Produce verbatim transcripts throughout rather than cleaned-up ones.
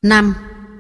năm.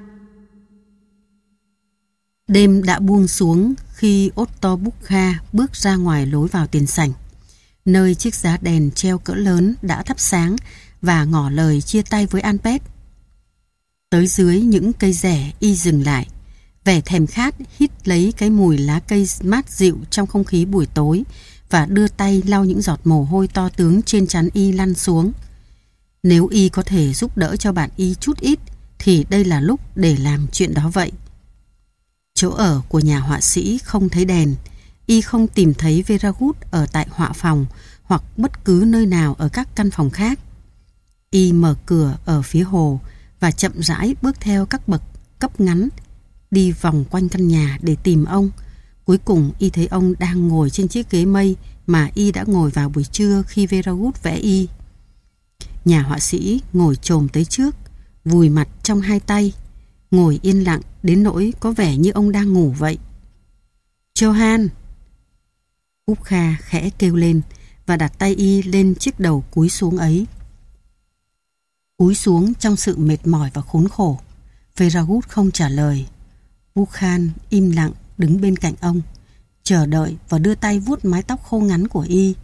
Đêm đã buông xuống khi Otto Bukha bước ra ngoài lối vào tiền sảnh, nơi chiếc giá đèn treo cỡ lớn đã thắp sáng và ngỏ lời chia tay với Alpet. Tới dưới những cây rẻ, y dừng lại, vẻ thèm khát hít lấy cái mùi lá cây mát dịu trong không khí buổi tối và đưa tay lau những giọt mồ hôi to tướng trên trán y lăn xuống. Nếu y có thể giúp đỡ cho bạn y chút ít thì đây là lúc để làm chuyện đó vậy. Chỗ ở của nhà họa sĩ không thấy đèn, y không tìm thấy Veragut ở tại họa phòng hoặc bất cứ nơi nào ở các căn phòng khác. Y mở cửa ở phía hồ và chậm rãi bước theo các bậc cấp ngắn, đi vòng quanh căn nhà để tìm ông. Cuối cùng y thấy ông đang ngồi trên chiếc ghế mây mà y đã ngồi vào buổi trưa khi Veragut vẽ y. Nhà họa sĩ ngồi chồm tới trước, vùi mặt trong hai tay, ngồi yên lặng đến nỗi có vẻ như ông đang ngủ vậy. Johann! Bukha khẽ kêu lên và đặt tay y lên chiếc đầu cúi xuống ấy. Cúi xuống trong sự mệt mỏi và khốn khổ. Veragut không trả lời. Bukha im lặng đứng bên cạnh ông, chờ đợi và đưa tay vuốt mái tóc khô ngắn của y.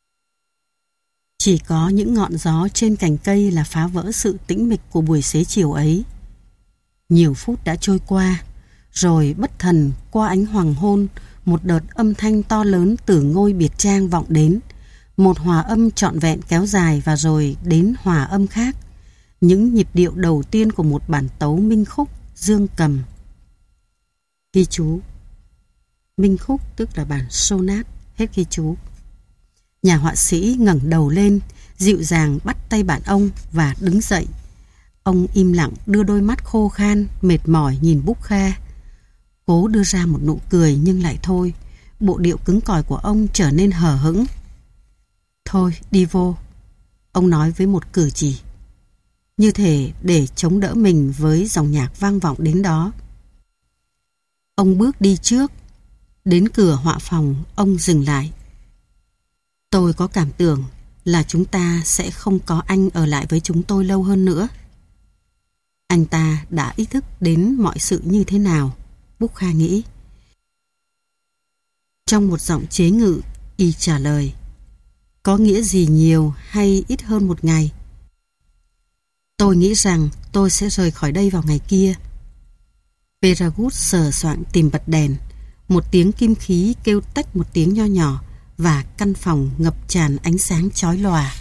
Chỉ có những ngọn gió trên cành cây là phá vỡ sự tĩnh mịch của buổi xế chiều ấy. Nhiều phút đã trôi qua, rồi bất thần qua ánh hoàng hôn, một đợt âm thanh to lớn từ ngôi biệt trang vọng đến. Một hòa âm trọn vẹn kéo dài và rồi đến hòa âm khác. Những nhịp điệu đầu tiên của một bản tấu minh khúc dương cầm. Ghi chú. Minh khúc tức là bản sonat, hết ghi chú. Nhà họa sĩ ngẩng đầu lên, dịu dàng bắt tay bạn ông và đứng dậy. Ông im lặng đưa đôi mắt khô khan, mệt mỏi nhìn Bukha. Cố đưa ra một nụ cười nhưng lại thôi. Bộ điệu cứng cỏi của ông trở nên hờ hững. Thôi, đi vô. Ông nói với một cử chỉ, như thể để chống đỡ mình với dòng nhạc vang vọng đến đó. Ông bước đi trước. Đến cửa họa phòng, ông dừng lại. Tôi có cảm tưởng là chúng ta sẽ không có anh ở lại với chúng tôi lâu hơn nữa. Anh ta đã ý thức đến mọi sự như thế nào, Bukha nghĩ. Trong một giọng chế ngự, y trả lời. Có nghĩa gì nhiều hay ít hơn một ngày? Tôi nghĩ rằng tôi sẽ rời khỏi đây vào ngày kia. Veragut sờ soạng tìm bật đèn. Một tiếng kim khí kêu tách một tiếng nho nhỏ và căn phòng ngập tràn ánh sáng chói lòa.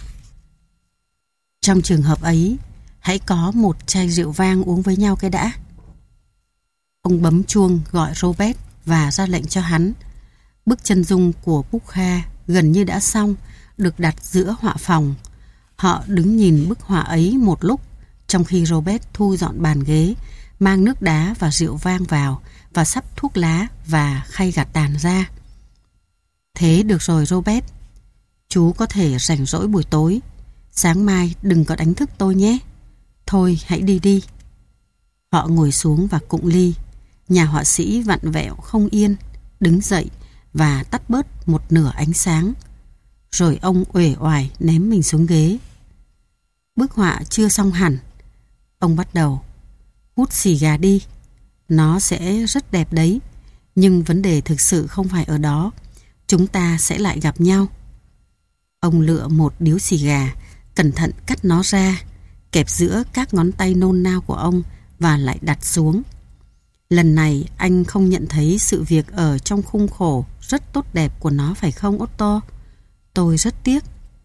Trong trường hợp ấy, hãy có một chai rượu vang uống với nhau cái đã. Ông bấm chuông gọi Robert và ra lệnh cho hắn. Bức chân dung của Bukha gần như đã xong, được đặt giữa họa phòng. Họ đứng nhìn bức họa ấy một lúc, trong khi Robert thu dọn bàn ghế, mang nước đá và rượu vang vào và sắp thuốc lá và khay gạt tàn ra. Thế được rồi Robert. Chú có thể rảnh rỗi buổi tối. Sáng mai đừng có đánh thức tôi nhé. Thôi hãy đi đi. Họ ngồi xuống và cụng ly. Nhà họa sĩ vặn vẹo không yên, đứng dậy và tắt bớt một nửa ánh sáng. Rồi ông uể oải ném mình xuống ghế. Bức họa chưa xong hẳn. Ông bắt đầu. Hút xì gà đi. Nó sẽ rất đẹp đấy. Nhưng vấn đề thực sự không phải ở đó. Chúng ta sẽ lại gặp nhau. Ông lựa một điếu xì gà, cẩn thận cắt nó ra, kẹp giữa các ngón tay nôn nao của ông và lại đặt xuống. Lần này anh không nhận thấy sự việc ở trong khung khổ rất tốt đẹp của nó phải không Otto? Tôi rất tiếc.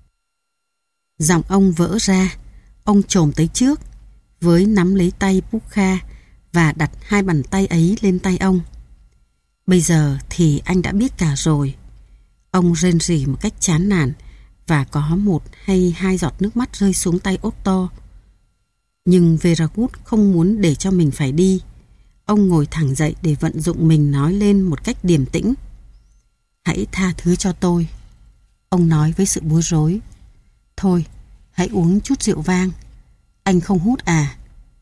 Giọng ông vỡ ra. Ông chồm tới trước, với nắm lấy tay Bukha và đặt hai bàn tay ấy lên tay ông. Bây giờ thì anh đã biết cả rồi. Ông rên rỉ một cách chán nản và có một hay hai giọt nước mắt rơi xuống tay Otto. Nhưng Veragut không muốn để cho mình phải đi. Ông ngồi thẳng dậy để vận dụng mình nói lên một cách điềm tĩnh. Hãy tha thứ cho tôi. Ông nói với sự bối rối. Thôi, hãy uống chút rượu vang. Anh không hút à?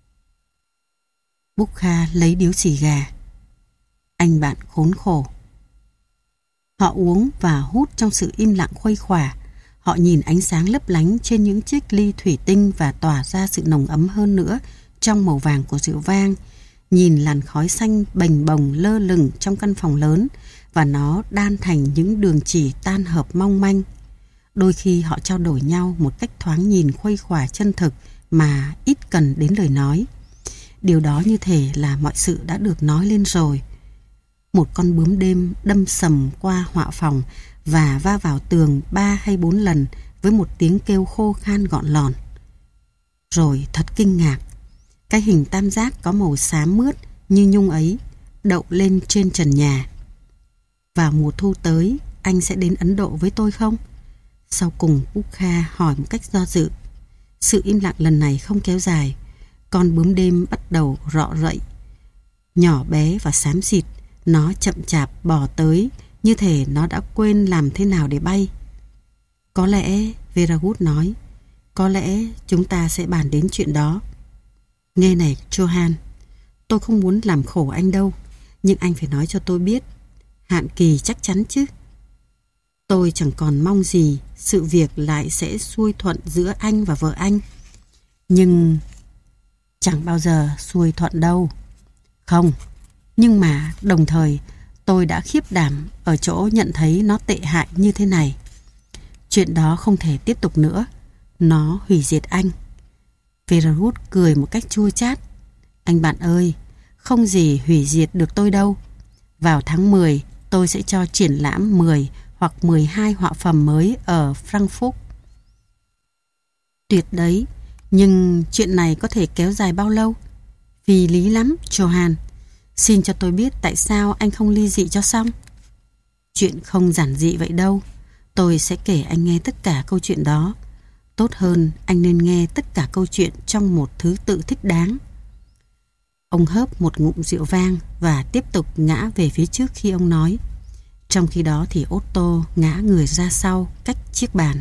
Bukha lấy điếu xì gà. Anh bạn khốn khổ. Họ uống và hút trong sự im lặng khuây khỏa. Họ nhìn ánh sáng lấp lánh trên những chiếc ly thủy tinh và tỏa ra sự nồng ấm hơn nữa trong màu vàng của rượu vang, nhìn làn khói xanh bềnh bồng lơ lửng trong căn phòng lớn và nó đan thành những đường chỉ tan hợp mong manh. Đôi khi họ trao đổi nhau một cách thoáng nhìn khuây khỏa chân thực mà ít cần đến lời nói. Điều đó như thể là mọi sự đã được nói lên rồi. Một con bướm đêm đâm sầm qua họa phòng và va vào tường ba hay bốn lần với một tiếng kêu khô khan gọn lòn. Rồi thật kinh ngạc, cái hình tam giác có màu xám mướt như nhung ấy đậu lên trên trần nhà. Vào mùa thu tới, anh sẽ đến Ấn Độ với tôi không? Sau cùng Bukha hỏi một cách do dự. Sự im lặng lần này không kéo dài. Con bướm đêm bắt đầu rọ rậy. Nhỏ bé và xám xịt, nó chậm chạp bò tới như thể nó đã quên làm thế nào để bay. Có lẽ, Veragut nói, có lẽ chúng ta sẽ bàn đến chuyện đó. Nghe này, Johan, tôi không muốn làm khổ anh đâu, nhưng anh phải nói cho tôi biết. Hạn kỳ chắc chắn chứ. Tôi chẳng còn mong gì sự việc lại sẽ xuôi thuận giữa anh và vợ anh. Nhưng chẳng bao giờ xuôi thuận đâu. Không, nhưng mà đồng thời tôi đã khiếp đảm ở chỗ nhận thấy nó tệ hại như thế này. Chuyện đó không thể tiếp tục nữa. Nó hủy diệt anh. Veragut cười một cách chua chát. Anh bạn ơi, không gì hủy diệt được tôi đâu. Vào tháng mười, tôi sẽ cho triển lãm mười hoặc mười hai họa phẩm mới ở Frankfurt. Tuyệt đấy, nhưng chuyện này có thể kéo dài bao lâu? Vì lý lắm, Johan. Xin cho tôi biết tại sao anh không ly dị cho xong. Chuyện không giản dị vậy đâu. Tôi sẽ kể anh nghe tất cả câu chuyện đó. Tốt hơn anh nên nghe tất cả câu chuyện trong một thứ tự thích đáng. Ông hớp một ngụm rượu vang và tiếp tục ngã về phía trước khi ông nói. Trong khi đó thì Otto ngã người ra sau cách chiếc bàn.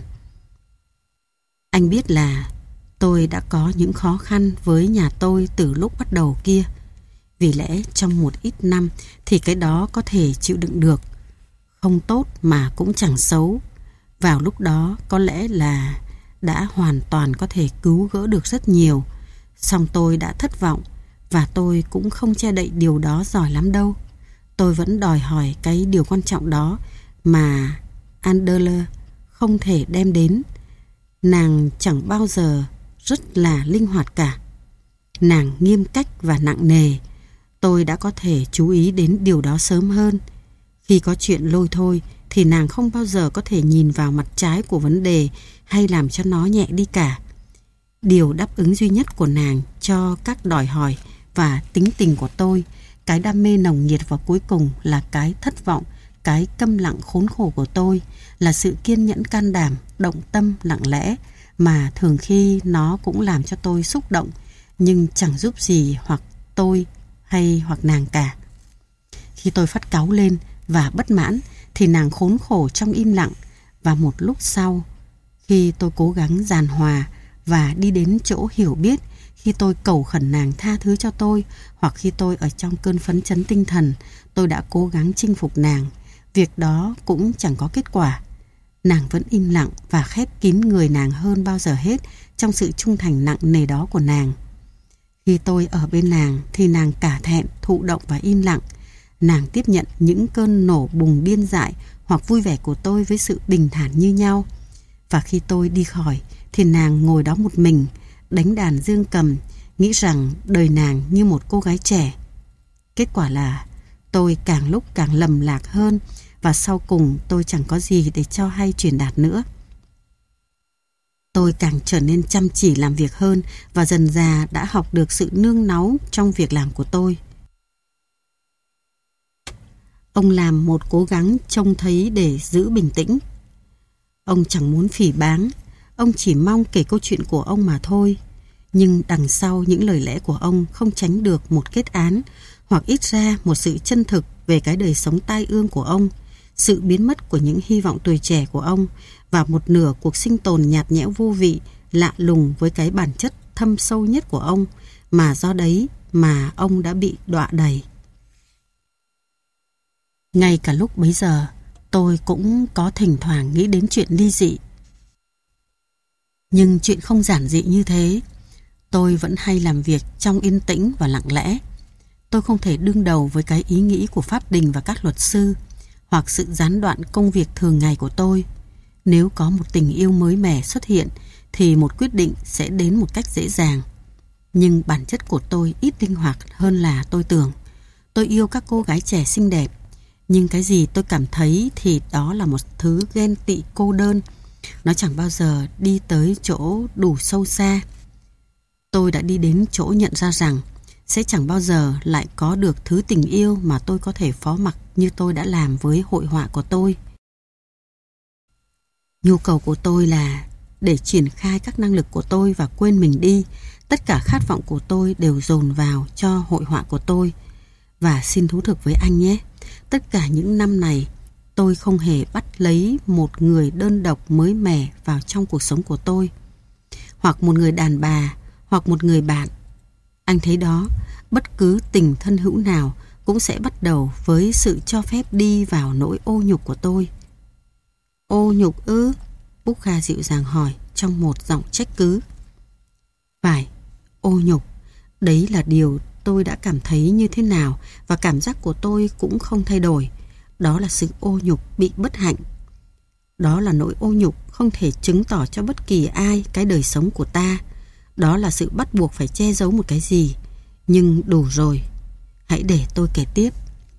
Anh biết là tôi đã có những khó khăn với nhà tôi từ lúc bắt đầu kia. Vì lẽ trong một ít năm thì cái đó có thể chịu đựng được. Không tốt mà cũng chẳng xấu. Vào lúc đó có lẽ là đã hoàn toàn có thể cứu gỡ được rất nhiều. Song tôi đã thất vọng và tôi cũng không che đậy điều đó giỏi lắm đâu. Tôi vẫn đòi hỏi cái điều quan trọng đó mà Adler không thể đem đến. Nàng chẳng bao giờ rất là linh hoạt cả. Nàng nghiêm cách và nặng nề. Tôi đã có thể chú ý đến điều đó sớm hơn. Khi có chuyện lôi thôi thì nàng không bao giờ có thể nhìn vào mặt trái của vấn đề hay làm cho nó nhẹ đi cả. Điều đáp ứng duy nhất của nàng cho các đòi hỏi và tính tình của tôi, cái đam mê nồng nhiệt và cuối cùng là cái thất vọng, cái câm lặng khốn khổ của tôi, là sự kiên nhẫn can đảm, động tâm lặng lẽ mà thường khi nó cũng làm cho tôi xúc động nhưng chẳng giúp gì hoặc tôi hay hoặc nàng cả. Khi tôi phát cáu lên và bất mãn thì nàng khốn khổ trong im lặng, và một lúc sau, khi tôi cố gắng giàn hòa và đi đến chỗ hiểu biết, khi tôi cầu khẩn nàng tha thứ cho tôi, hoặc khi tôi ở trong cơn phấn chấn tinh thần, tôi đã cố gắng chinh phục nàng. Việc đó cũng chẳng có kết quả. Nàng vẫn im lặng và khép kín người nàng hơn bao giờ hết trong sự trung thành nặng nề đó của nàng. Khi tôi ở bên nàng thì nàng cả thẹn, thụ động và im lặng. Nàng tiếp nhận những cơn nổ bùng điên dại hoặc vui vẻ của tôi với sự bình thản như nhau. Và khi tôi đi khỏi thì nàng ngồi đó một mình, đánh đàn dương cầm, nghĩ rằng đời nàng như một cô gái trẻ. Kết quả là tôi càng lúc càng lầm lạc hơn, và sau cùng tôi chẳng có gì để cho hay truyền đạt nữa. Tôi càng trở nên chăm chỉ làm việc hơn và dần dà đã học được sự nương náu trong việc làm của tôi. Ông làm một cố gắng trông thấy để giữ bình tĩnh. Ông chẳng muốn phỉ báng, ông chỉ mong kể câu chuyện của ông mà thôi. Nhưng đằng sau những lời lẽ của ông không tránh được một kết án, hoặc ít ra một sự chân thực về cái đời sống tai ương của ông, sự biến mất của những hy vọng tuổi trẻ của ông, và một nửa cuộc sinh tồn nhạt nhẽo vô vị, lạ lùng với cái bản chất thâm sâu nhất của ông, mà do đấy mà ông đã bị đọa đầy. Ngay cả lúc bấy giờ, tôi cũng có thỉnh thoảng nghĩ đến chuyện ly dị. Nhưng chuyện không giản dị như thế. Tôi vẫn hay làm việc trong yên tĩnh và lặng lẽ. Tôi không thể đương đầu với cái ý nghĩ của pháp đình và các luật sư, hoặc sự gián đoạn công việc thường ngày của tôi. Nếu có một tình yêu mới mẻ xuất hiện, thì một quyết định sẽ đến một cách dễ dàng. Nhưng bản chất của tôi ít linh hoạt hơn là tôi tưởng. Tôi yêu các cô gái trẻ xinh đẹp, nhưng cái gì tôi cảm thấy thì đó là một thứ ghen tị cô đơn. Nó chẳng bao giờ đi tới chỗ đủ sâu xa. Tôi đã đi đến chỗ nhận ra rằng sẽ chẳng bao giờ lại có được thứ tình yêu mà tôi có thể phó mặc như tôi đã làm với hội họa của tôi. Nhu cầu của tôi là để triển khai các năng lực của tôi và quên mình đi. Tất cả khát vọng của tôi đều dồn vào cho hội họa của tôi. Và xin thú thực với anh nhé, tất cả những năm này tôi không hề bắt lấy một người đơn độc mới mẻ vào trong cuộc sống của tôi, hoặc một người đàn bà, hoặc một người bạn. Anh thấy đó, bất cứ tình thân hữu nào cũng sẽ bắt đầu với sự cho phép đi vào nỗi ô nhục của tôi. Ô nhục ư? Bukha dịu dàng hỏi trong một giọng trách cứ. Phải, ô nhục. Đấy là điều tôi đã cảm thấy như thế nào, và cảm giác của tôi cũng không thay đổi. Đó là sự ô nhục bị bất hạnh. Đó là nỗi ô nhục không thể chứng tỏ cho bất kỳ ai cái đời sống của ta. Đó là sự bắt buộc phải che giấu một cái gì. Nhưng đủ rồi. Hãy để tôi kể tiếp.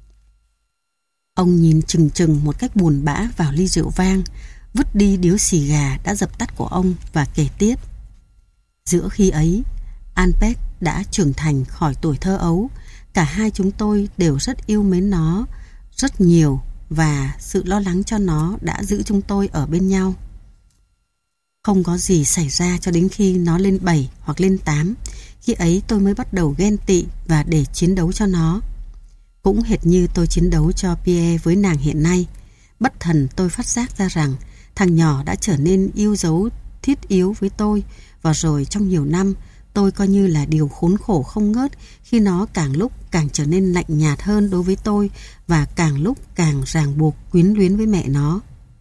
Ông nhìn chừng chừng một cách buồn bã vào ly rượu vang, vứt đi điếu xì gà đã dập tắt của ông và kể tiếp. Giữa khi ấy, Albert đã trưởng thành khỏi tuổi thơ ấu. Cả hai chúng tôi đều rất yêu mến nó rất nhiều, và sự lo lắng cho nó đã giữ chúng tôi ở bên nhau. Không có gì xảy ra cho đến khi nó lên bảy hoặc lên tám. Khi ấy tôi mới bắt đầu ghen tị và để chiến đấu cho nó. Cũng hệt như tôi chiến đấu cho Pierre với nàng hiện nay. Bất thần tôi phát giác ra rằng thằng nhỏ đã trở nên yêu dấu thiết yếu với tôi, và rồi trong nhiều năm tôi coi như là điều khốn khổ không ngớt khi nó càng lúc càng trở nên lạnh nhạt hơn đối với tôi, và càng lúc càng ràng buộc quyến luyến với mẹ nó.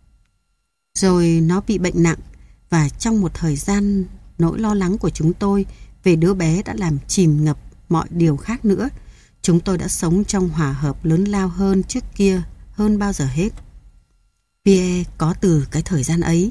Rồi nó bị bệnh nặng, và trong một thời gian nỗi lo lắng của chúng tôi về đứa bé đã làm chìm ngập mọi điều khác nữa. Chúng tôi đã sống trong hòa hợp lớn lao hơn trước kia hơn bao giờ hết. Pierre có từ cái thời gian ấy.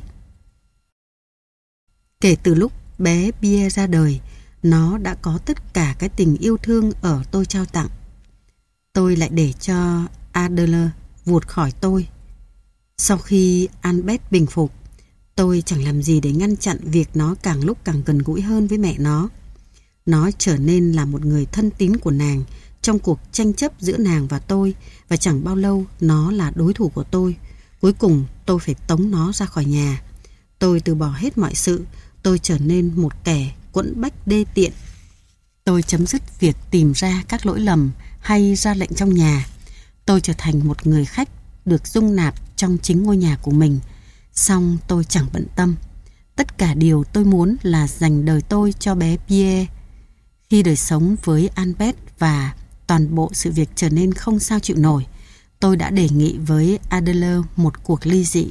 Kể từ lúc bé Pierre ra đời, nó đã có tất cả cái tình yêu thương ở tôi trao tặng. Tôi lại để cho Adler vụt khỏi tôi. Sau khi Albert bình phục, tôi chẳng làm gì để ngăn chặn việc nó càng lúc càng gần gũi hơn với mẹ nó. Nó trở nên là một người thân tín của nàng trong cuộc tranh chấp giữa nàng và tôi, và chẳng bao lâu nó là đối thủ của tôi. Cuối cùng tôi phải tống nó ra khỏi nhà. Tôi từ bỏ hết mọi sự. Tôi trở nên một kẻ quẫn bách đê tiện. Tôi chấm dứt việc tìm ra các lỗi lầm hay ra lệnh trong nhà. Tôi trở thành một người khách được dung nạp trong chính ngôi nhà của mình. Song tôi chẳng bận tâm. Tất cả điều tôi muốn là dành đời tôi cho bé Pierre. Khi đời sống với Albert và toàn bộ sự việc trở nên không sao chịu nổi, tôi đã đề nghị với Adler một cuộc ly dị.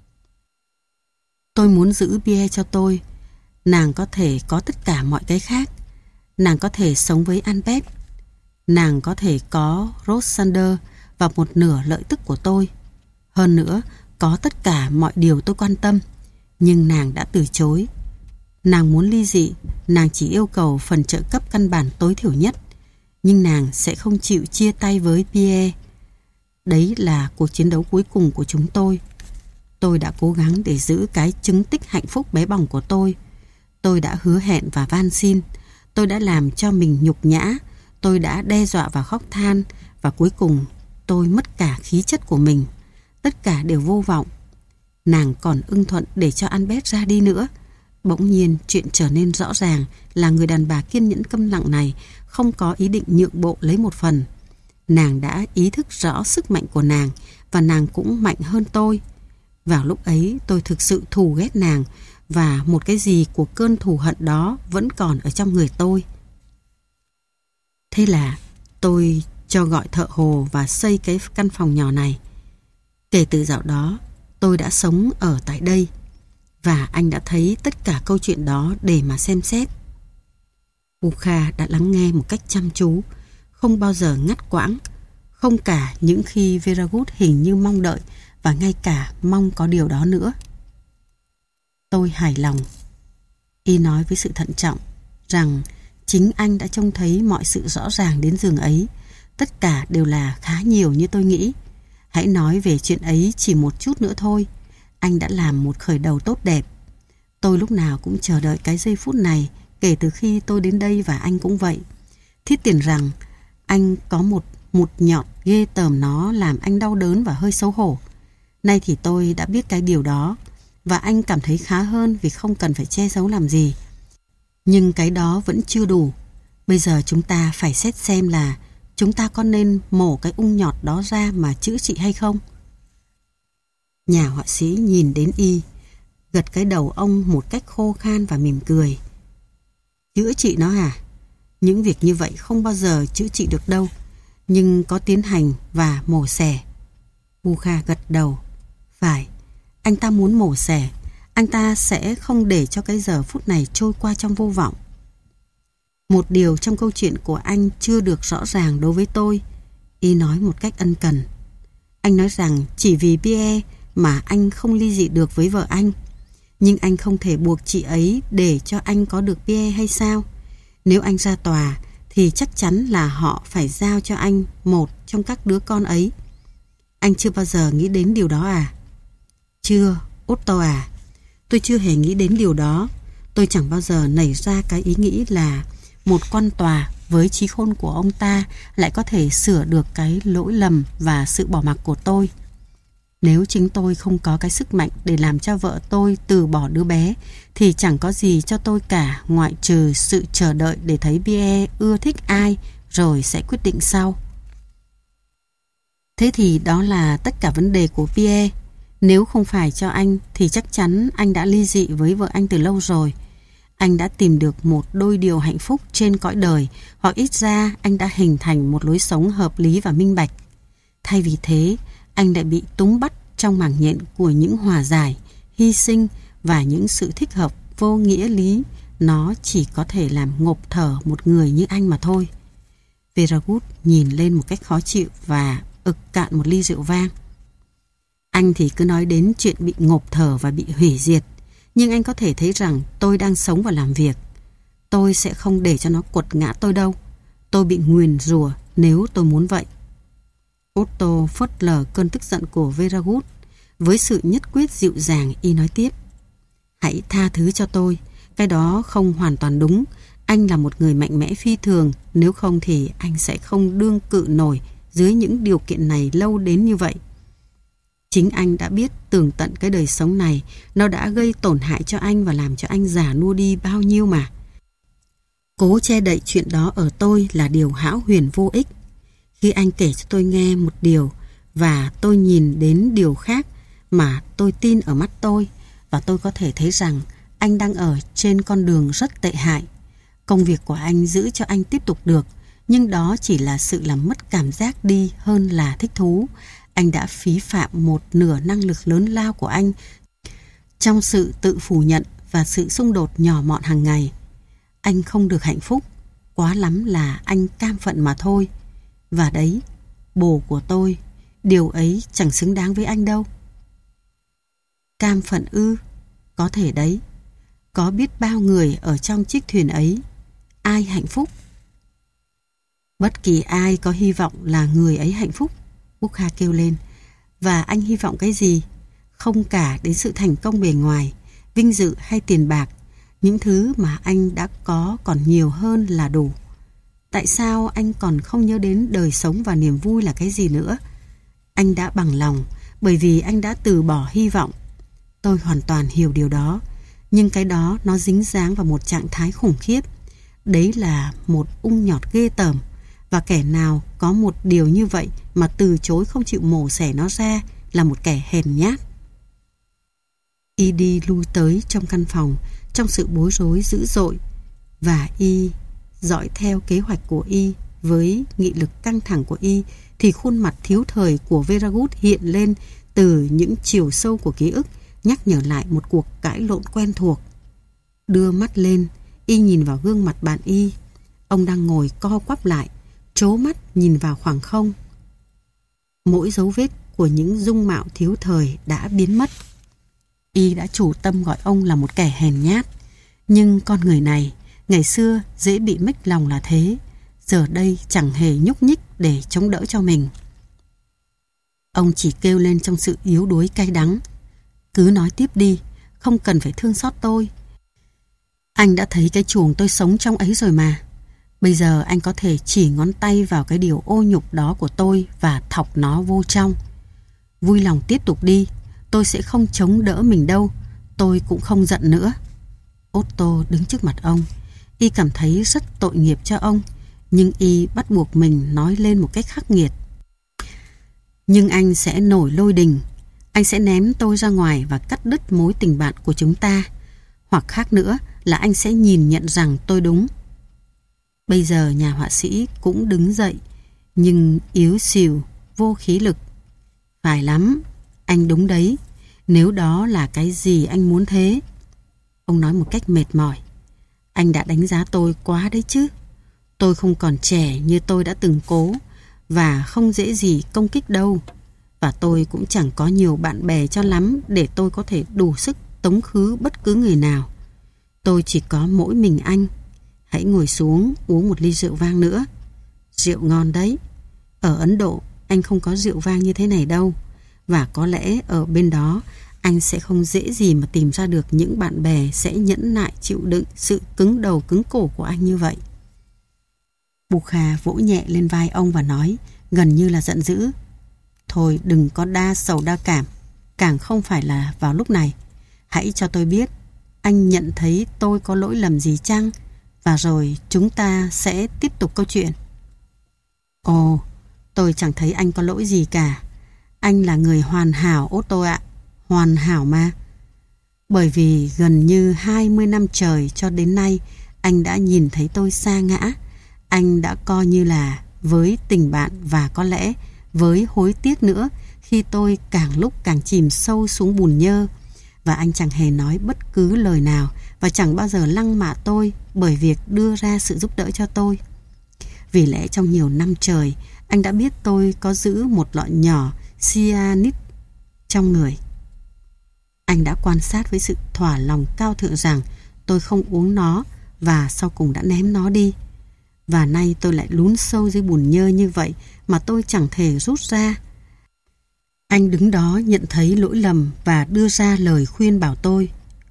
Tôi muốn giữ Pierre cho tôi. Nàng có thể có tất cả mọi cái khác. Nàng có thể sống với Albert. Nàng có thể có Rosander và một nửa lợi tức của tôi. Hơn nữa, có tất cả mọi điều tôi quan tâm. Nhưng nàng đã từ chối. Nàng muốn ly dị. Nàng chỉ yêu cầu phần trợ cấp căn bản tối thiểu nhất. Nhưng nàng sẽ không chịu chia tay với Pierre. Đấy là cuộc chiến đấu cuối cùng của chúng tôi. Tôi đã cố gắng để giữ cái chứng tích hạnh phúc bé bỏng của tôi. Tôi đã hứa hẹn và van xin. Tôi đã làm cho mình nhục nhã. Tôi đã đe dọa và khóc than. Và cuối cùng tôi mất cả khí chất của mình. Tất cả đều vô vọng. Nàng còn ưng thuận để cho Albert ra đi nữa. Bỗng nhiên chuyện trở nên rõ ràng là người đàn bà kiên nhẫn câm lặng này không có ý định nhượng bộ lấy một phần. Nàng đã ý thức rõ sức mạnh của nàng, và nàng cũng mạnh hơn tôi. Vào lúc ấy tôi thực sự thù ghét nàng, và một cái gì của cơn thù hận đó vẫn còn ở trong người tôi. Thế là tôi cho gọi thợ hồ và xây cái căn phòng nhỏ này. Kể từ dạo đó tôi đã sống ở tại đây, và anh đã thấy tất cả câu chuyện đó để mà xem xét. Bukha đã lắng nghe một cách chăm chú, không bao giờ ngắt quãng, không cả những khi Veragut hình như mong đợi và ngay cả mong có điều đó nữa. Tôi hài lòng, y nói với sự thận trọng, rằng chính anh đã trông thấy mọi sự rõ ràng đến giường ấy. Tất cả đều là khá nhiều như tôi nghĩ. Hãy nói về chuyện ấy chỉ một chút nữa thôi. Anh đã làm một khởi đầu tốt đẹp. Tôi lúc nào cũng chờ đợi cái giây phút này kể từ khi tôi đến đây, và anh cũng vậy. Thiết tiền rằng anh có một một nhọt ghê tởm, nó làm anh đau đớn và hơi xấu hổ. Nay thì tôi đã biết cái điều đó, và anh cảm thấy khá hơn vì không cần phải che giấu làm gì. Nhưng cái đó vẫn chưa đủ. Bây giờ chúng ta phải xét xem là chúng ta có nên mổ cái ung nhọt đó ra mà chữa trị hay không. Nhà họa sĩ nhìn đến y, gật cái đầu ông một cách khô khan và mỉm cười. Chữa trị nó à? Những việc như vậy không bao giờ chữa trị được đâu. Nhưng có tiến hành và mổ xẻ. Bukha gật đầu. Phải, anh ta muốn mổ xẻ. Anh ta sẽ không để cho cái giờ phút này trôi qua trong vô vọng. Một điều trong câu chuyện của anh chưa được rõ ràng đối với tôi, y nói một cách ân cần. Anh nói rằng chỉ vì Pierre mà anh không ly dị được với vợ anh. Nhưng anh không thể buộc chị ấy để cho anh có được Pierre hay sao? Nếu anh ra tòa thì chắc chắn là họ phải giao cho anh một trong các đứa con ấy. Anh chưa bao giờ nghĩ đến điều đó à? Chưa, Otto à. Tôi chưa hề nghĩ đến điều đó. Tôi chẳng bao giờ nảy ra cái ý nghĩ là một quan tòa với trí khôn của ông ta lại có thể sửa được cái lỗi lầm và sự bỏ mặc của tôi. Nếu chính tôi không có cái sức mạnh để làm cho vợ tôi từ bỏ đứa bé, thì chẳng có gì cho tôi cả ngoại trừ sự chờ đợi để thấy Pierre ưa thích ai rồi sẽ quyết định sau. Thế thì đó là tất cả vấn đề của Pierre. Nếu không phải cho anh thì chắc chắn anh đã ly dị với vợ anh từ lâu rồi. Anh đã tìm được một đôi điều hạnh phúc trên cõi đời, hoặc ít ra anh đã hình thành một lối sống hợp lý và minh bạch. Thay vì thế, anh lại bị túng bắt trong màng nhện của những hòa giải, hy sinh và những sự thích hợp vô nghĩa lý. Nó chỉ có thể làm ngộp thở một người như anh mà thôi. Veragut nhìn lên một cách khó chịu và ực cạn một ly rượu vang. Anh thì cứ nói đến chuyện bị ngộp thở và bị hủy diệt. Nhưng anh có thể thấy rằng tôi đang sống và làm việc. Tôi sẽ không để cho nó quật ngã tôi đâu. Tôi bị nguyền rủa nếu tôi muốn vậy. Otto phớt lờ cơn tức giận của Veragut. Với sự nhất quyết dịu dàng, y nói tiếp. Hãy tha thứ cho tôi. Cái đó không hoàn toàn đúng. Anh là một người mạnh mẽ phi thường. Nếu không thì anh sẽ không đương cự nổi dưới những điều kiện này lâu đến như vậy. Chính anh đã biết tường tận cái đời sống này, nó đã gây tổn hại cho anh và làm cho anh già nua đi bao nhiêu mà. Cố che đậy chuyện đó ở tôi là điều hão huyền vô ích. Khi anh kể cho tôi nghe một điều và tôi nhìn đến điều khác mà tôi tin ở mắt tôi, và tôi có thể thấy rằng anh đang ở trên con đường rất tệ hại. Công việc của anh giữ cho anh tiếp tục được, nhưng đó chỉ là sự làm mất cảm giác đi hơn là thích thú. Anh đã phí phạm một nửa năng lực lớn lao của anh trong sự tự phủ nhận và sự xung đột nhỏ mọn hàng ngày. Anh không được hạnh phúc, quá lắm là anh cam phận mà thôi. Và đấy, bồ của tôi, điều ấy chẳng xứng đáng với anh đâu. Cam phận ư? Có thể đấy. Có biết bao người ở trong chiếc thuyền ấy, ai hạnh phúc? Bất kỳ ai có hy vọng là người ấy hạnh phúc, Bukha kêu lên. Và anh hy vọng cái gì? Không cả đến sự thành công bề ngoài, vinh dự hay tiền bạc. Những thứ mà anh đã có còn nhiều hơn là đủ. Tại sao anh còn không nhớ đến đời sống và niềm vui là cái gì nữa? Anh đã bằng lòng bởi vì anh đã từ bỏ hy vọng. Tôi hoàn toàn hiểu điều đó. Nhưng cái đó nó dính dáng vào một trạng thái khủng khiếp. Đấy là một ung nhọt ghê tởm. Và kẻ nào có một điều như vậy mà từ chối không chịu mổ xẻ nó ra là một kẻ hèn nhát. Y đi lui tới trong căn phòng trong sự bối rối dữ dội, và y dõi theo kế hoạch của y với nghị lực căng thẳng của y, thì khuôn mặt thiếu thời của Veragut hiện lên từ những chiều sâu của ký ức, nhắc nhở lại một cuộc cãi lộn quen thuộc. Đưa mắt lên, y nhìn vào gương mặt bạn y, Ông đang ngồi co quắp lại, trố mắt nhìn vào khoảng không. Mỗi dấu vết của những dung mạo thiếu thời đã biến mất. Y đã chủ tâm gọi ông là một kẻ hèn nhát. Nhưng con người này, ngày xưa dễ bị mếch lòng là thế, giờ đây chẳng hề nhúc nhích để chống đỡ cho mình. Ông chỉ kêu lên trong sự yếu đuối cay đắng. Cứ nói tiếp đi, không cần phải thương xót tôi. Anh đã thấy cái chuồng tôi sống trong ấy rồi mà. Bây giờ anh có thể chỉ ngón tay vào cái điều ô nhục đó của tôi và thọc nó vô trong. Vui lòng tiếp tục đi, tôi sẽ không chống đỡ mình đâu, tôi cũng không giận nữa. Otto đứng trước mặt ông. Y cảm thấy rất tội nghiệp cho ông, nhưng Y bắt buộc mình nói lên một cách khắc nghiệt. Nhưng anh sẽ nổi lôi đình. Anh sẽ ném tôi ra ngoài và cắt đứt mối tình bạn của chúng ta. Hoặc khác nữa là anh sẽ nhìn nhận rằng tôi đúng. Bây giờ nhà họa sĩ cũng đứng dậy, nhưng yếu xìu, vô khí lực. Phải lắm, anh đúng đấy, nếu đó là cái gì anh muốn thế. Ông nói một cách mệt mỏi. Anh đã đánh giá tôi quá đấy chứ. Tôi không còn trẻ như tôi đã từng cố, và không dễ gì công kích đâu. Và tôi cũng chẳng có nhiều bạn bè cho lắm để tôi có thể đủ sức tống khứ bất cứ người nào. Tôi chỉ có mỗi mình anh. Hãy ngồi xuống uống một ly rượu vang nữa. Rượu ngon đấy. Ở Ấn Độ anh không có rượu vang như thế này đâu. Và có lẽ ở bên đó anh sẽ không dễ gì mà tìm ra được những bạn bè sẽ nhẫn nại chịu đựng sự cứng đầu cứng cổ của anh như vậy. Bukha vỗ nhẹ lên vai ông và nói, gần như là giận dữ. Thôi đừng có đa sầu đa cảm, càng không phải là vào lúc này. Hãy cho tôi biết, anh nhận thấy tôi có lỗi lầm gì chăng? Và rồi chúng ta sẽ tiếp tục câu chuyện. Ồ, tôi chẳng thấy anh có lỗi gì cả. Anh là người hoàn hảo, Otto ạ. Hoàn hảo mà. Bởi vì gần như hai mươi năm trời cho đến nay, anh đã nhìn thấy tôi sa ngã. Anh đã coi như là với tình bạn và có lẽ với hối tiếc nữa khi tôi càng lúc càng chìm sâu xuống bùn nhơ. Và anh chẳng hề nói bất cứ lời nào và chẳng bao giờ lăng mạ tôi bởi việc đưa ra sự giúp đỡ cho tôi. Vì lẽ trong nhiều năm trời, anh đã biết tôi có giữ một lọ nhỏ cyanide trong người. Anh đã quan sát với sự thỏa lòng cao thượng rằng tôi không uống nó và sau cùng đã ném nó đi. Và nay tôi lại lún sâu dưới bùn nhơ như vậy mà tôi chẳng thể rút ra. Anh đứng đó nhận thấy lỗi lầm và đưa ra lời khuyên bảo tôi.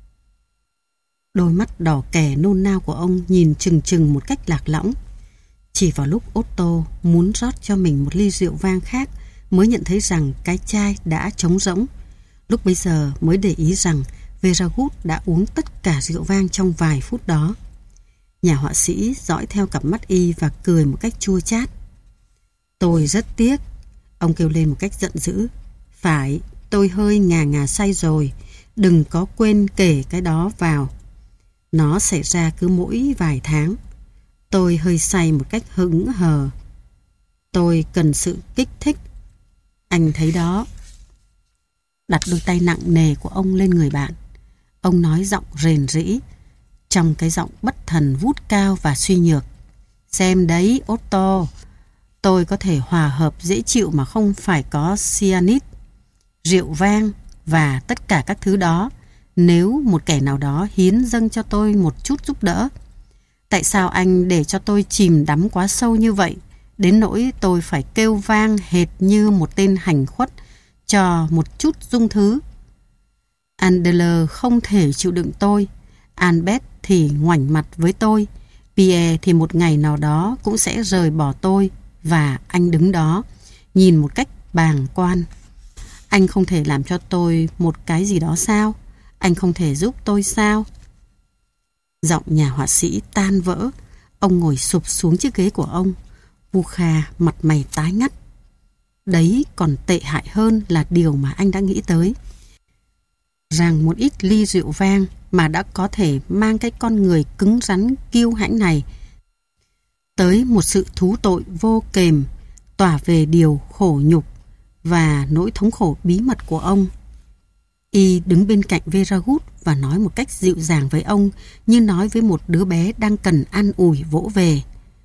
Đôi mắt đỏ kè nôn nao của ông nhìn chừng chừng một cách lạc lõng. Chỉ vào lúc Otto muốn rót cho mình một ly rượu vang khác mới nhận thấy rằng cái chai đã trống rỗng. Lúc bấy giờ mới để ý rằng Veragut đã uống tất cả rượu vang trong vài phút đó. Nhà họa sĩ dõi theo cặp mắt Y và cười một cách chua chát. Tôi rất tiếc. Ông kêu lên một cách giận dữ. Phải, tôi hơi ngà ngà say rồi. Đừng có quên kể cái đó vào. Nó xảy ra cứ mỗi vài tháng. Tôi hơi say một cách hững hờ. Tôi cần sự kích thích. Anh thấy đó. Đặt đôi tay nặng nề của ông lên người bạn. Ông nói giọng rền rĩ, trong cái giọng bất thần vút cao và suy nhược. Xem đấy, Otto, tôi có thể hòa hợp dễ chịu mà không phải có cyanide, rượu vang và tất cả các thứ đó nếu một kẻ nào đó hiến dâng cho tôi một chút giúp đỡ. Tại sao anh để cho tôi chìm đắm quá sâu như vậy, đến nỗi tôi phải kêu vang hệt như một tên hành khuất cho một chút dung thứ? Adler không thể chịu đựng tôi, Albert thì ngoảnh mặt với tôi, Pierre thì một ngày nào đó cũng sẽ rời bỏ tôi, và anh đứng đó, nhìn một cách bàng quan. Anh không thể làm cho tôi một cái gì đó sao? Anh không thể giúp tôi sao? Giọng nhà họa sĩ tan vỡ. Ông ngồi sụp xuống chiếc ghế của ông. Bukha mặt mày tái ngắt. Đấy còn tệ hại hơn là điều mà anh đã nghĩ tới. Rằng một ít ly rượu vang mà đã có thể mang cái con người cứng rắn kiêu hãnh này tới một sự thú tội vô kềm, tỏa về điều khổ nhục và nỗi thống khổ bí mật của ông. Y đứng bên cạnh Veragut và nói một cách dịu dàng với ông, như nói với một đứa bé đang cần an ủi vỗ về.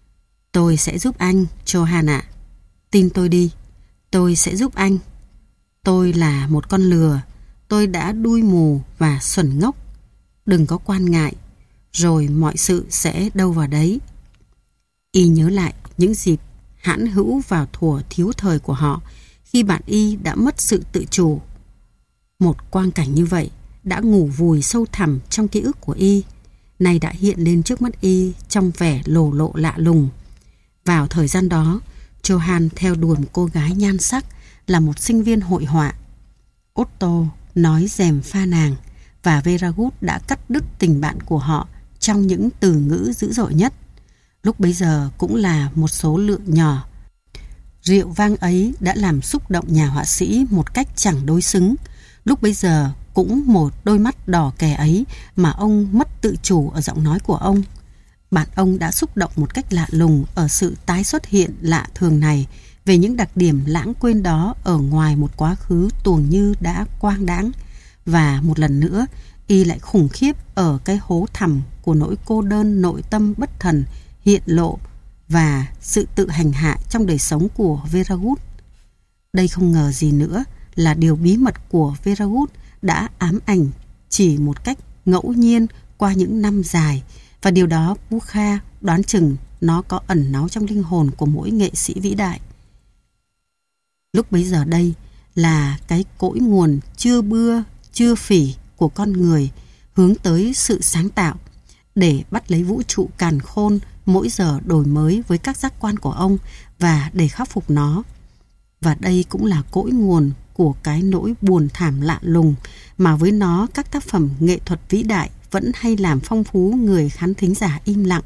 Tôi sẽ giúp anh, Johan ạ. Tin tôi đi, tôi sẽ giúp anh. Tôi là một con lừa, tôi đã đuôi mù và xuẩn ngốc. Đừng có quan ngại, rồi mọi sự sẽ đâu vào đấy. Y nhớ lại những dịp hãn hữu vào thuở thiếu thời của họ, khi bạn Y đã mất sự tự chủ. Một quang cảnh như vậy đã ngủ vùi sâu thẳm trong ký ức của Y, nay đã hiện lên trước mắt Y trong vẻ lồ lộ lạ lùng. Vào thời gian đó, Johan theo đuổi một cô gái nhan sắc, là một sinh viên hội họa. Otto nói dèm pha nàng, và Veragut đã cắt đứt tình bạn của họ trong những từ ngữ dữ dội nhất. Lúc bấy giờ cũng là một số lượng nhỏ. Rượu vang ấy đã làm xúc động nhà họa sĩ một cách chẳng đối xứng. Lúc bấy giờ cũng một đôi mắt đỏ kè ấy mà ông mất tự chủ ở giọng nói của ông. Bạn ông đã xúc động một cách lạ lùng ở sự tái xuất hiện lạ thường này về những đặc điểm lãng quên đó ở ngoài một quá khứ tuồng như đã quang đãng. Và một lần nữa, Y lại khủng khiếp ở cái hố thẳm của nỗi cô đơn nội tâm bất thần hiện lộ và sự tự hành hạ trong đời sống của Veragut. Đây không ngờ gì nữa là điều bí mật của Veragut đã ám ảnh chỉ một cách ngẫu nhiên qua những năm dài, và điều đó Bukha đoán chừng nó có ẩn náu trong linh hồn của mỗi nghệ sĩ vĩ đại. Lúc bấy giờ đây là cái cội nguồn chưa bưa, chưa phỉ của con người hướng tới sự sáng tạo, để bắt lấy vũ trụ càn khôn mỗi giờ đổi mới với các giác quan của ông và để khắc phục nó. Và đây cũng là cội nguồn của cái nỗi buồn thảm lạ lùng mà với nó các tác phẩm nghệ thuật vĩ đại vẫn hay làm phong phú người khán thính giả im lặng.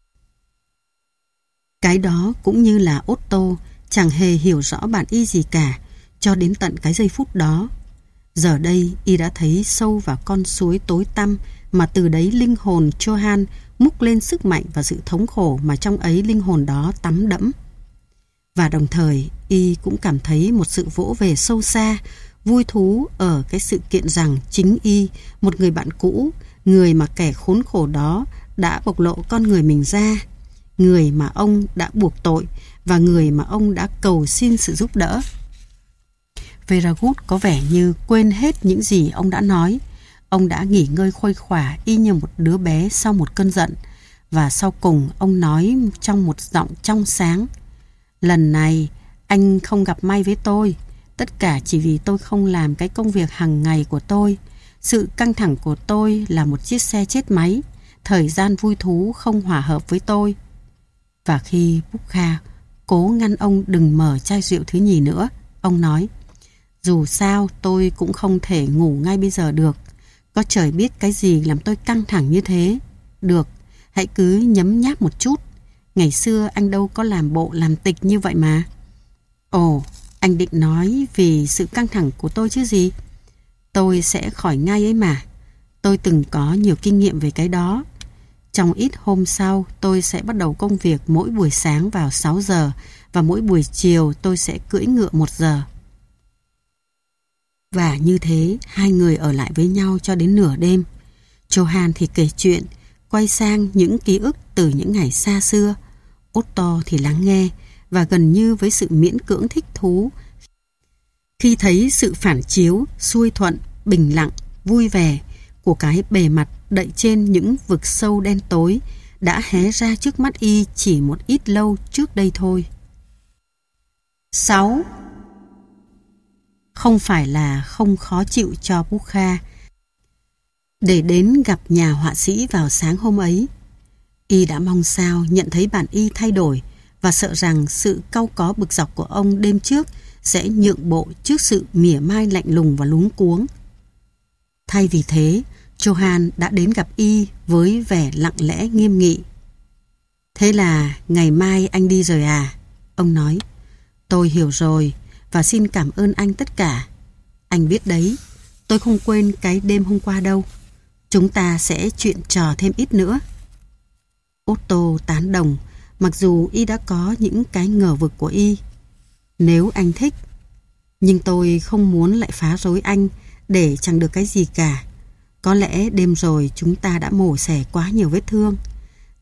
Cái đó cũng như là Otto chẳng hề hiểu rõ bản Y gì cả cho đến tận cái giây phút đó. Giờ đây Y đã thấy sâu vào con suối tối tăm mà từ đấy linh hồn Johan múc lên sức mạnh và sự thống khổ mà trong ấy linh hồn đó tắm đẫm. Và đồng thời Y cũng cảm thấy một sự vỗ về sâu xa, vui thú ở cái sự kiện rằng chính Y, một người bạn cũ, người mà kẻ khốn khổ đó đã bộc lộ con người mình ra, người mà ông đã buộc tội và người mà ông đã cầu xin sự giúp đỡ. Veragut có vẻ như quên hết những gì ông đã nói. Ông đã nghỉ ngơi khuây khỏa y như một đứa bé sau một cơn giận, và sau cùng ông nói trong một giọng trong sáng: "Lần này anh không gặp may với tôi, tất cả chỉ vì tôi không làm cái công việc hàng ngày của tôi. Sự căng thẳng của tôi là một chiếc xe chết máy, thời gian vui thú không hòa hợp với tôi." Và khi Bukha cố ngăn ông đừng mở chai rượu thứ nhì nữa, ông nói: "Dù sao tôi cũng không thể ngủ ngay bây giờ được. Có trời biết cái gì làm tôi căng thẳng như thế. Được, hãy cứ nhấm nháp một chút. Ngày xưa anh đâu có làm bộ làm tịch như vậy mà." "Ồ, anh định nói vì sự căng thẳng của tôi chứ gì? Tôi sẽ khỏi ngay ấy mà. Tôi từng có nhiều kinh nghiệm về cái đó. Trong ít hôm sau, tôi sẽ bắt đầu công việc mỗi buổi sáng vào sáu giờ, và mỗi buổi chiều tôi sẽ cưỡi ngựa một giờ." Và như thế, hai người ở lại với nhau cho đến nửa đêm. Johan thì kể chuyện, quay sang những ký ức từ những ngày xa xưa. Otto thì lắng nghe, và gần như với sự miễn cưỡng thích thú khi thấy sự phản chiếu, xuôi thuận, bình lặng, vui vẻ của cái bề mặt đậy trên những vực sâu đen tối đã hé ra trước mắt Y chỉ một ít lâu trước đây thôi. sáu. Không phải là không khó chịu cho Bukha để đến gặp nhà họa sĩ vào sáng hôm ấy. Y đã mong sao nhận thấy bạn Y thay đổi, và sợ rằng sự cau có bực dọc của ông đêm trước sẽ nhượng bộ trước sự mỉa mai lạnh lùng và luống cuống. Thay vì thế, Johan đã đến gặp Y với vẻ lặng lẽ nghiêm nghị. "Thế là ngày mai anh đi rồi à?" Ông nói. "Tôi hiểu rồi, và xin cảm ơn anh tất cả. Anh biết đấy, tôi không quên cái đêm hôm qua đâu. Chúng ta sẽ chuyện trò thêm ít nữa." Otto tán đồng, mặc dù Y đã có những cái ngờ vực của Y. "Nếu anh thích, nhưng tôi không muốn lại phá rối anh để chẳng được cái gì cả. Có lẽ đêm rồi chúng ta đã mổ xẻ quá nhiều vết thương.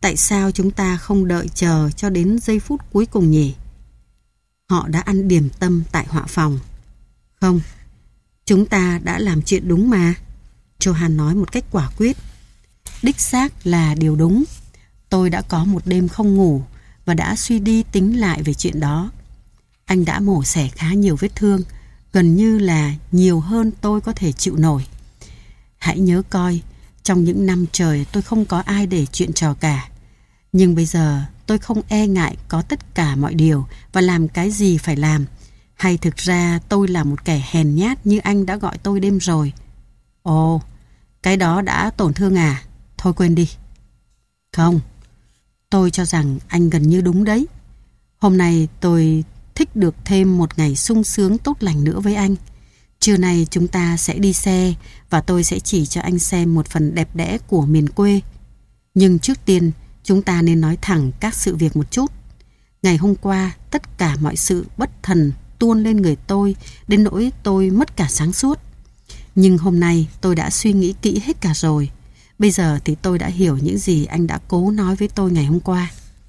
Tại sao chúng ta không đợi chờ cho đến giây phút cuối cùng nhỉ? Họ đã ăn điểm tâm tại họa phòng. Không, chúng ta đã làm chuyện đúng mà. Johan nói một cách quả quyết. Đích xác là điều đúng. Tôi đã có một đêm không ngủ và đã suy đi tính lại về chuyện đó. Anh đã mổ xẻ khá nhiều vết thương, gần như là nhiều hơn tôi có thể chịu nổi. Hãy nhớ coi, trong những năm trời tôi không có ai để chuyện trò cả. Nhưng bây giờ tôi không e ngại có tất cả mọi điều và làm cái gì phải làm. Hay thực ra tôi là một kẻ hèn nhát như anh đã gọi tôi đêm rồi. Ồ, cái đó đã tổn thương à? Thôi quên đi. Không, tôi cho rằng anh gần như đúng đấy. Hôm nay tôi thích được thêm một ngày sung sướng tốt lành nữa với anh. Trưa nay chúng ta sẽ đi xe và tôi sẽ chỉ cho anh xem một phần đẹp đẽ của miền quê. Nhưng trước tiên, chúng ta nên nói thẳng các sự việc một chút. Ngày hôm qua, tất cả mọi sự bất thần tuôn lên người tôi đến nỗi tôi mất cả sáng suốt. Nhưng hôm nay tôi đã suy nghĩ kỹ hết cả rồi. Bây giờ thì tôi đã hiểu những gì anh đã cố nói với tôi ngày hôm qua.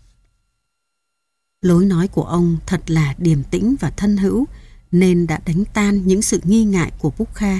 Lối nói của ông thật là điềm tĩnh và thân hữu, nên đã đánh tan những sự nghi ngại của Bukha.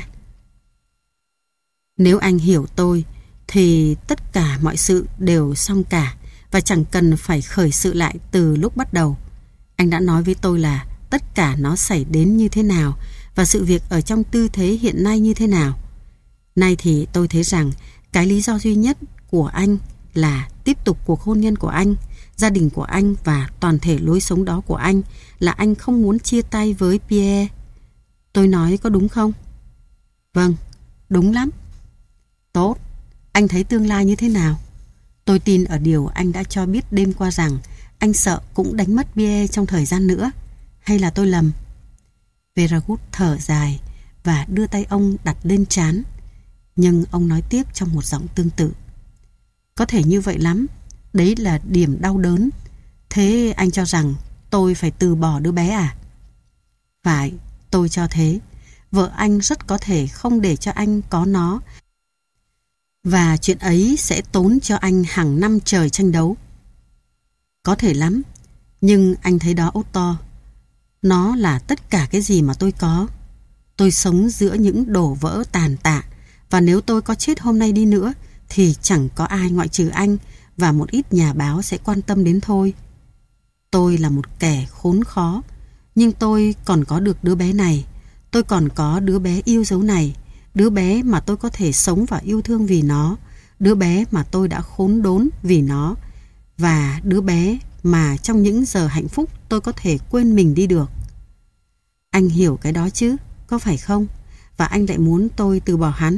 Nếu anh hiểu tôi, thì tất cả mọi sự đều xong cả và chẳng cần phải khởi sự lại từ lúc bắt đầu. Anh đã nói với tôi là tất cả nó xảy đến như thế nào và sự việc ở trong tư thế hiện nay như thế nào. Nay thì tôi thấy rằng cái lý do duy nhất của anh là tiếp tục cuộc hôn nhân của anh, gia đình của anh và toàn thể lối sống đó của anh là anh không muốn chia tay với Pierre. Tôi nói có đúng không? Vâng, đúng lắm. Tốt, anh thấy tương lai như thế nào? Tôi tin ở điều anh đã cho biết đêm qua rằng anh sợ cũng đánh mất Pierre trong thời gian nữa. Hay là tôi lầm? Veragut thở dài và đưa tay ông đặt lên trán. Nhưng ông nói tiếp trong một giọng tương tự. Có thể như vậy lắm. Đấy là điểm đau đớn. Thế anh cho rằng tôi phải từ bỏ đứa bé à? Phải, tôi cho thế. Vợ anh rất có thể không để cho anh có nó. Và chuyện ấy sẽ tốn cho anh hàng năm trời tranh đấu. Có thể lắm. Nhưng anh thấy đó Otto, nó là tất cả cái gì mà tôi có. Tôi sống giữa những đổ vỡ tàn tạ. Và nếu tôi có chết hôm nay đi nữa thì chẳng có ai ngoại trừ anh và một ít nhà báo sẽ quan tâm đến thôi. Tôi là một kẻ khốn khó, nhưng tôi còn có được đứa bé này. Tôi còn có đứa bé yêu dấu này, đứa bé mà tôi có thể sống và yêu thương vì nó, đứa bé mà tôi đã khốn đốn vì nó, và đứa bé mà trong những giờ hạnh phúc tôi có thể quên mình đi được. Anh hiểu cái đó chứ, có phải không? Và anh lại muốn tôi từ bỏ hắn.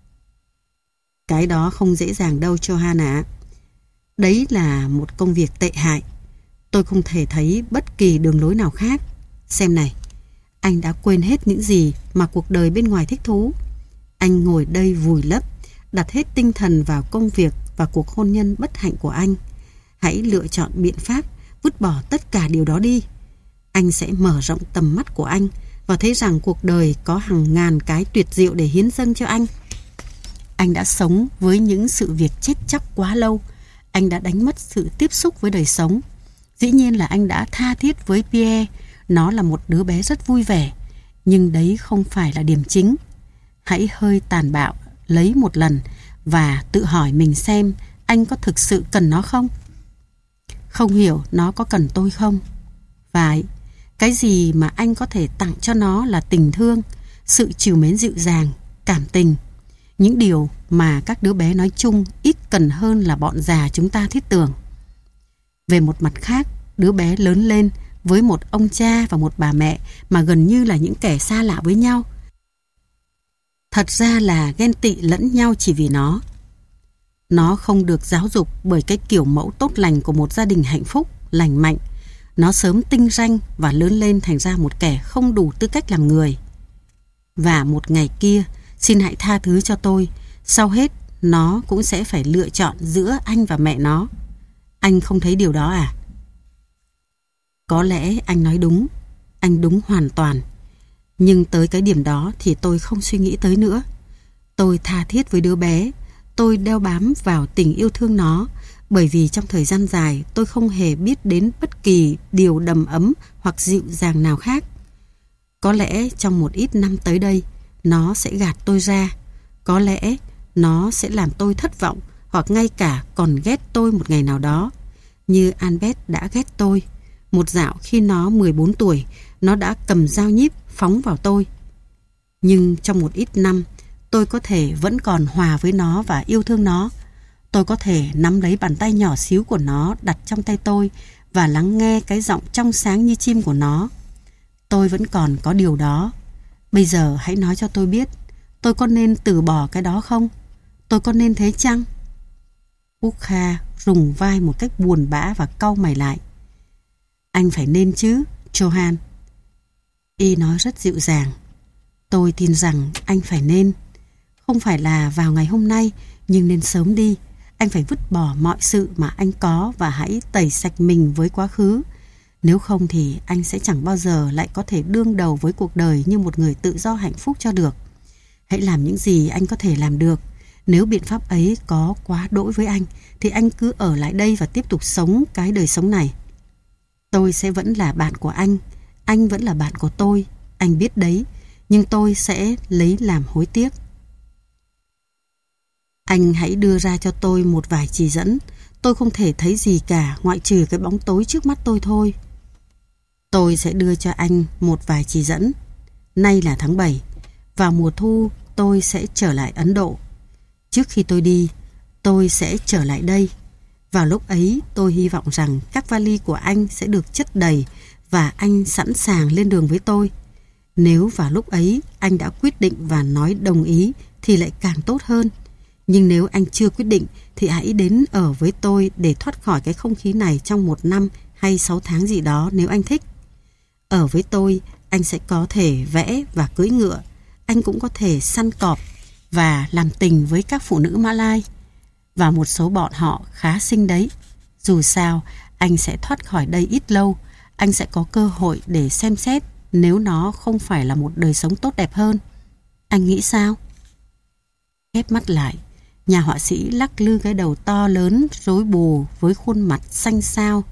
Cái đó không dễ dàng đâu Johan ạ. Đấy là một công việc tệ hại. Tôi không thể thấy bất kỳ đường lối nào khác. Xem này, anh đã quên hết những gì mà cuộc đời bên ngoài thích thú. Anh ngồi đây vùi lấp, đặt hết tinh thần vào công việc và cuộc hôn nhân bất hạnh của anh. Hãy lựa chọn biện pháp vứt bỏ tất cả điều đó đi. Anh sẽ mở rộng tầm mắt của anh và thấy rằng cuộc đời có hàng ngàn cái tuyệt diệu để hiến dâng cho anh. Anh đã sống với những sự việc chết chóc quá lâu. Anh đã đánh mất sự tiếp xúc với đời sống. Dĩ nhiên là anh đã tha thiết với Pierre. Nó là một đứa bé rất vui vẻ. Nhưng đấy không phải là điểm chính. Hãy hơi tàn bạo lấy một lần và tự hỏi mình xem anh có thực sự cần nó không? Không hiểu nó có cần tôi không? Phải, cái gì mà anh có thể tặng cho nó là tình thương, sự trìu mến dịu dàng, cảm tình. Những điều mà các đứa bé nói chung ít cần hơn là bọn già chúng ta thiết tưởng. Về một mặt khác, đứa bé lớn lên với một ông cha và một bà mẹ mà gần như là những kẻ xa lạ với nhau. Thật ra là ghen tị lẫn nhau chỉ vì nó. Nó không được giáo dục bởi cái kiểu mẫu tốt lành của một gia đình hạnh phúc, lành mạnh. Nó sớm tinh ranh và lớn lên thành ra một kẻ không đủ tư cách làm người. Và một ngày kia, xin hãy tha thứ cho tôi, sau hết nó cũng sẽ phải lựa chọn giữa anh và mẹ nó. Anh không thấy điều đó à? Có lẽ anh nói đúng, anh đúng hoàn toàn. Nhưng tới cái điểm đó thì tôi không suy nghĩ tới nữa. Tôi tha thiết với đứa bé, tôi đeo bám vào tình yêu thương nó bởi vì trong thời gian dài tôi không hề biết đến bất kỳ điều đầm ấm hoặc dịu dàng nào khác. Có lẽ trong một ít năm tới đây, nó sẽ gạt tôi ra. Có lẽ nó sẽ làm tôi thất vọng hoặc ngay cả còn ghét tôi một ngày nào đó. Như Albert đã ghét tôi. Một dạo khi nó mười bốn tuổi, nó đã cầm dao nhíp phóng vào tôi. Nhưng trong một ít năm, tôi có thể vẫn còn hòa với nó và yêu thương nó. Tôi có thể nắm lấy bàn tay nhỏ xíu của nó đặt trong tay tôi và lắng nghe cái giọng trong sáng như chim của nó. Tôi vẫn còn có điều đó. Bây giờ hãy nói cho tôi biết, tôi có nên từ bỏ cái đó không? Tôi có nên thế chăng? Bukha rùng vai một cách buồn bã và cau mày lại. Anh phải nên chứ, Johan. Y nói rất dịu dàng. Tôi tin rằng anh phải nên. Không phải là vào ngày hôm nay, nhưng nên sớm đi. Anh phải vứt bỏ mọi sự mà anh có và hãy tẩy sạch mình với quá khứ. Nếu không thì anh sẽ chẳng bao giờ lại có thể đương đầu với cuộc đời như một người tự do hạnh phúc cho được. Hãy làm những gì anh có thể làm được. Nếu biện pháp ấy có quá đỗi với anh, thì anh cứ ở lại đây và tiếp tục sống cái đời sống này. Tôi sẽ vẫn là bạn của anh. Anh vẫn là bạn của tôi. Anh biết đấy. Nhưng tôi sẽ lấy làm hối tiếc. Anh hãy đưa ra cho tôi một vài chỉ dẫn. Tôi không thể thấy gì cả ngoại trừ cái bóng tối trước mắt tôi thôi. Tôi sẽ đưa cho anh một vài chỉ dẫn. Nay là tháng bảy. Vào mùa thu tôi sẽ trở lại Ấn Độ. Trước khi tôi đi, tôi sẽ trở lại đây. Vào lúc ấy tôi hy vọng rằng các vali của anh sẽ được chất đầy và anh sẵn sàng lên đường với tôi. Nếu vào lúc ấy anh đã quyết định và nói đồng ý thì lại càng tốt hơn. Nhưng nếu anh chưa quyết định thì hãy đến ở với tôi để thoát khỏi cái không khí này trong một năm hay sáu tháng gì đó nếu anh thích. Ở với tôi, anh sẽ có thể vẽ và cưỡi ngựa. Anh cũng có thể săn cọp và làm tình với các phụ nữ Mã Lai. Và một số bọn họ khá xinh đấy. Dù sao, anh sẽ thoát khỏi đây ít lâu. Anh sẽ có cơ hội để xem xét nếu nó không phải là một đời sống tốt đẹp hơn. Anh nghĩ sao? Khép mắt lại, nhà họa sĩ lắc lư cái đầu to lớn rối bù với khuôn mặt xanh xao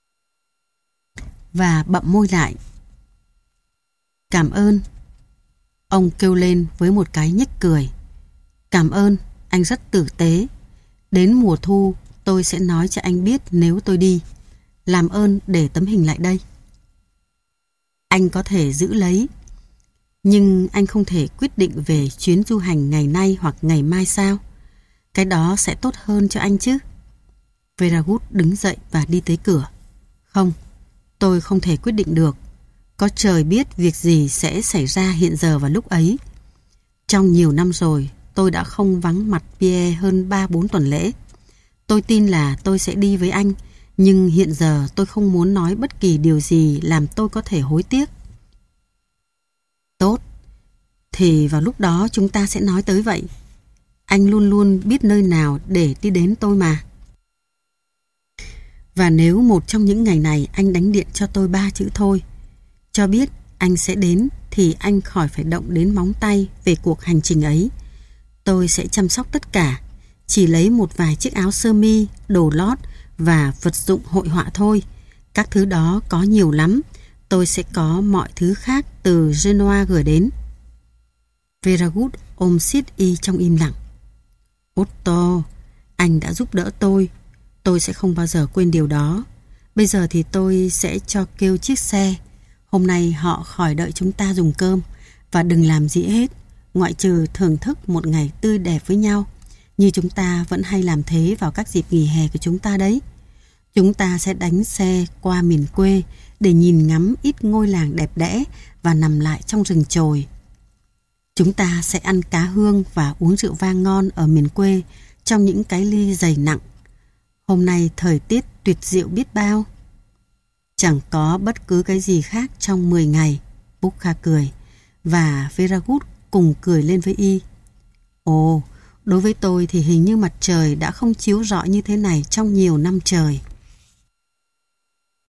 và bậm môi lại. Cảm ơn. Ông kêu lên với một cái nhếch cười. Cảm ơn, anh rất tử tế. Đến mùa thu tôi sẽ nói cho anh biết nếu tôi đi. Làm ơn để tấm hình lại đây. Anh có thể giữ lấy. Nhưng anh không thể quyết định về chuyến du hành ngày nay hoặc ngày mai sao? Cái đó sẽ tốt hơn cho anh chứ? Veragut đứng dậy và đi tới cửa. Không, tôi không thể quyết định được. Có trời biết việc gì sẽ xảy ra hiện giờ vào lúc ấy. Trong nhiều năm rồi, tôi đã không vắng mặt Pierre hơn ba bốn tuần lễ. Tôi tin là tôi sẽ đi với anh, nhưng hiện giờ tôi không muốn nói bất kỳ điều gì làm tôi có thể hối tiếc. Tốt, thì vào lúc đó chúng ta sẽ nói tới vậy. Anh luôn luôn biết nơi nào để đi đến tôi mà. Và nếu một trong những ngày này anh đánh điện cho tôi ba chữ thôi, cho biết anh sẽ đến, thì anh khỏi phải động đến móng tay về cuộc hành trình ấy. Tôi sẽ chăm sóc tất cả, chỉ lấy một vài chiếc áo sơ mi, đồ lót và vật dụng hội họa thôi. Các thứ đó có nhiều lắm. Tôi sẽ có mọi thứ khác từ Genoa gửi đến. Veragut ôm siết y trong im lặng. Otto, anh đã giúp đỡ tôi. Tôi sẽ không bao giờ quên điều đó. Bây giờ thì tôi sẽ cho kêu chiếc xe. Hôm nay họ khỏi đợi chúng ta dùng cơm. Và đừng làm gì hết, ngoại trừ thưởng thức một ngày tươi đẹp với nhau, như chúng ta vẫn hay làm thế vào các dịp nghỉ hè của chúng ta đấy. Chúng ta sẽ đánh xe qua miền quê để nhìn ngắm ít ngôi làng đẹp đẽ và nằm lại trong rừng chồi. Chúng ta sẽ ăn cá hương và uống rượu vang ngon ở miền quê trong những cái ly dày nặng. Hôm nay thời tiết tuyệt diệu biết bao. Chẳng có bất cứ cái gì khác trong mười ngày, Bukha cười, và Veragut cùng cười lên với y. Ồ, đối với tôi thì hình như mặt trời đã không chiếu rọi như thế này trong nhiều năm trời.